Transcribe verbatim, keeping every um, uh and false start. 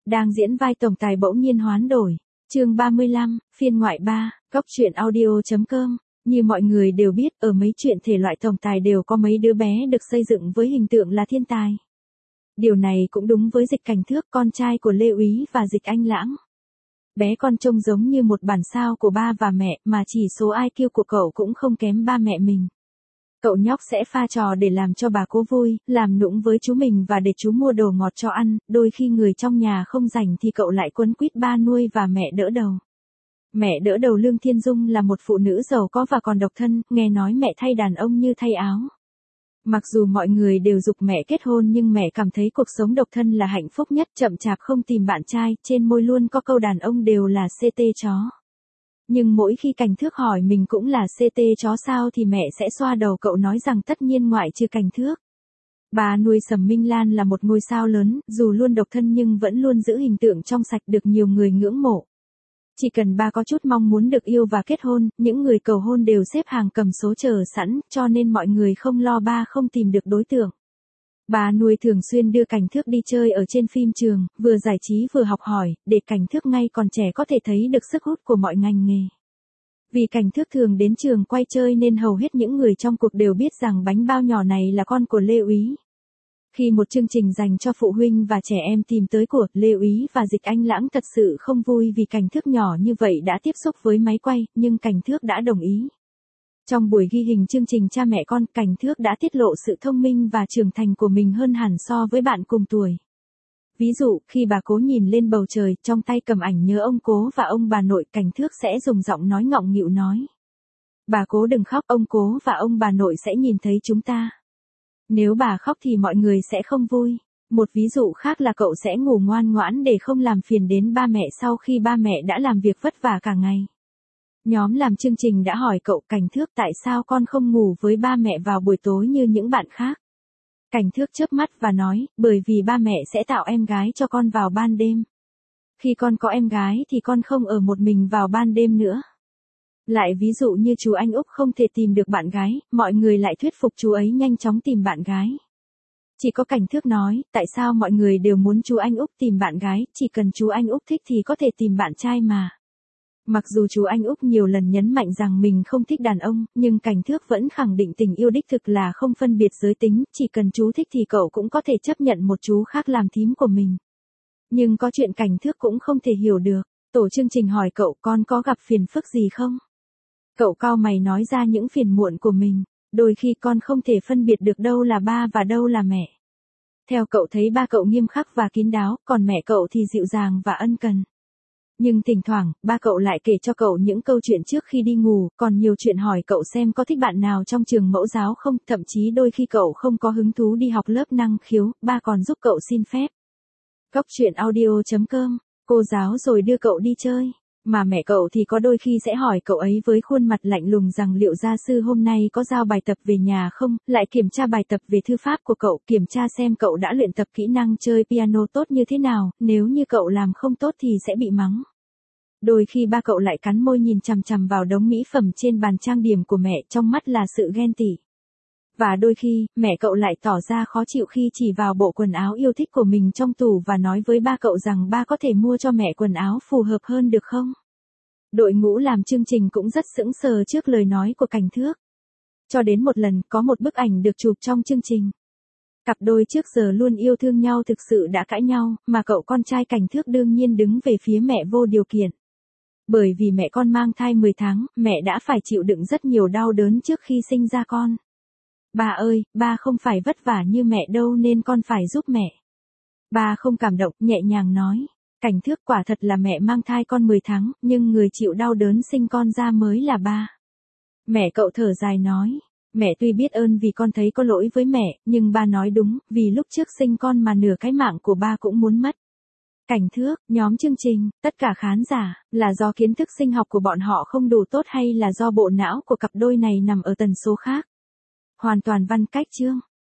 đang diễn vai tổng tài bỗng nhiên hoán đổi. Chương ba mươi lăm, phiên ngoại ba, góc truyện audio chấm com. Như mọi người đều biết, ở mấy chuyện thể loại tổng tài đều có mấy đứa bé được xây dựng với hình tượng là thiên tài. Điều này cũng đúng với Dịch Cảnh Thước, con trai của Lê Úy và Dịch Anh Lãng. Bé con trông giống như một bản sao của ba và mẹ, mà chỉ số i kiu của cậu cũng không kém ba mẹ mình. Cậu nhóc sẽ pha trò để làm cho bà cố vui, làm nũng với chú mình và để chú mua đồ ngọt cho ăn, đôi khi người trong nhà không rảnh thì cậu lại quấn quýt ba nuôi và mẹ đỡ đầu. Mẹ đỡ đầu Lương Thiên Dung là một phụ nữ giàu có và còn độc thân, nghe nói mẹ thay đàn ông như thay áo. Mặc dù mọi người đều giục mẹ kết hôn nhưng mẹ cảm thấy cuộc sống độc thân là hạnh phúc nhất, chậm chạp không tìm bạn trai, trên môi luôn có câu đàn ông đều là xê tê chó. Nhưng mỗi khi Cảnh Thước hỏi mình cũng là xê tê chó sao thì mẹ sẽ xoa đầu cậu nói rằng tất nhiên ngoại trừ Cảnh Thước. Bà nuôi Sầm Minh Lan là một ngôi sao lớn, dù luôn độc thân nhưng vẫn luôn giữ hình tượng trong sạch được nhiều người ngưỡng mộ. Chỉ cần bà có chút mong muốn được yêu và kết hôn, những người cầu hôn đều xếp hàng cầm số chờ sẵn, cho nên mọi người không lo ba không tìm được đối tượng. Bà nuôi thường xuyên đưa Cảnh Thước đi chơi ở trên phim trường, vừa giải trí vừa học hỏi, để Cảnh Thước ngay còn trẻ có thể thấy được sức hút của mọi ngành nghề. Vì Cảnh Thước thường đến trường quay chơi nên hầu hết những người trong cuộc đều biết rằng bánh bao nhỏ này là con của Lê Úy. Khi một chương trình dành cho phụ huynh và trẻ em tìm tới của, Lê Úy và Dịch Anh Lãng thật sự không vui vì Cảnh Thước nhỏ như vậy đã tiếp xúc với máy quay, nhưng Cảnh Thước đã đồng ý. Trong buổi ghi hình chương trình Cha Mẹ Con, Cảnh Thước đã tiết lộ sự thông minh và trưởng thành của mình hơn hẳn so với bạn cùng tuổi. Ví dụ, khi bà cố nhìn lên bầu trời, trong tay cầm ảnh nhớ ông cố và ông bà nội, Cảnh Thước sẽ dùng giọng nói ngọng nghịu nói: "Bà cố đừng khóc, ông cố và ông bà nội sẽ nhìn thấy chúng ta. Nếu bà khóc thì mọi người sẽ không vui." Một ví dụ khác là cậu sẽ ngủ ngoan ngoãn để không làm phiền đến ba mẹ sau khi ba mẹ đã làm việc vất vả cả ngày. Nhóm làm chương trình đã hỏi cậu: "Cảnh Thước, tại sao con không ngủ với ba mẹ vào buổi tối như những bạn khác?" Cảnh Thước chớp mắt và nói: "Bởi vì ba mẹ sẽ tạo em gái cho con vào ban đêm. Khi con có em gái thì con không ở một mình vào ban đêm nữa." Lại ví dụ như chú anh Úc không thể tìm được bạn gái, mọi người lại thuyết phục chú ấy nhanh chóng tìm bạn gái. Chỉ có Cảnh Thước nói: "Tại sao mọi người đều muốn chú anh Úc tìm bạn gái, chỉ cần chú anh Úc thích thì có thể tìm bạn trai mà." Mặc dù chú anh Úc nhiều lần nhấn mạnh rằng mình không thích đàn ông, nhưng Cảnh Thước vẫn khẳng định tình yêu đích thực là không phân biệt giới tính, chỉ cần chú thích thì cậu cũng có thể chấp nhận một chú khác làm thím của mình. Nhưng có chuyện Cảnh Thước cũng không thể hiểu được. Tổ chương trình hỏi cậu: "Con có gặp phiền phức gì không?" Cậu cau mày nói ra những phiền muộn của mình: "Đôi khi con không thể phân biệt được đâu là ba và đâu là mẹ." Theo cậu thấy ba cậu nghiêm khắc và kín đáo, còn mẹ cậu thì dịu dàng và ân cần. Nhưng thỉnh thoảng, ba cậu lại kể cho cậu những câu chuyện trước khi đi ngủ, còn nhiều chuyện hỏi cậu xem có thích bạn nào trong trường mẫu giáo không, thậm chí đôi khi cậu không có hứng thú đi học lớp năng khiếu, ba còn giúp cậu xin phép. Góc truyện audio chấm com, cô giáo rồi đưa cậu đi chơi. Mà mẹ cậu thì có đôi khi sẽ hỏi cậu ấy với khuôn mặt lạnh lùng rằng liệu gia sư hôm nay có giao bài tập về nhà không, lại kiểm tra bài tập về thư pháp của cậu, kiểm tra xem cậu đã luyện tập kỹ năng chơi piano tốt như thế nào, nếu như cậu làm không tốt thì sẽ bị mắng. Đôi khi ba cậu lại cắn môi nhìn chằm chằm vào đống mỹ phẩm trên bàn trang điểm của mẹ, trong mắt là sự ghen tị. Và đôi khi, mẹ cậu lại tỏ ra khó chịu khi chỉ vào bộ quần áo yêu thích của mình trong tủ và nói với ba cậu rằng ba có thể mua cho mẹ quần áo phù hợp hơn được không? Đội ngũ làm chương trình cũng rất sững sờ trước lời nói của Cảnh Thước. Cho đến một lần, có một bức ảnh được chụp trong chương trình. Cặp đôi trước giờ luôn yêu thương nhau thực sự đã cãi nhau, mà cậu con trai Cảnh Thước đương nhiên đứng về phía mẹ vô điều kiện. Bởi vì mẹ con mang thai mười tháng, mẹ đã phải chịu đựng rất nhiều đau đớn trước khi sinh ra con. "Ba ơi, ba không phải vất vả như mẹ đâu nên con phải giúp mẹ." Ba không cảm động, nhẹ nhàng nói: "Cảnh Thước, quả thật là mẹ mang thai con mười tháng, nhưng người chịu đau đớn sinh con ra mới là ba." Mẹ cậu thở dài nói: "Mẹ tuy biết ơn vì con thấy có lỗi với mẹ, nhưng ba nói đúng, vì lúc trước sinh con mà nửa cái mạng của ba cũng muốn mất." Cảnh Thước, nhóm chương trình, tất cả khán giả, là do kiến thức sinh học của bọn họ không đủ tốt hay là do bộ não của cặp đôi này nằm ở tần số khác? Hoàn toàn văn cách chương.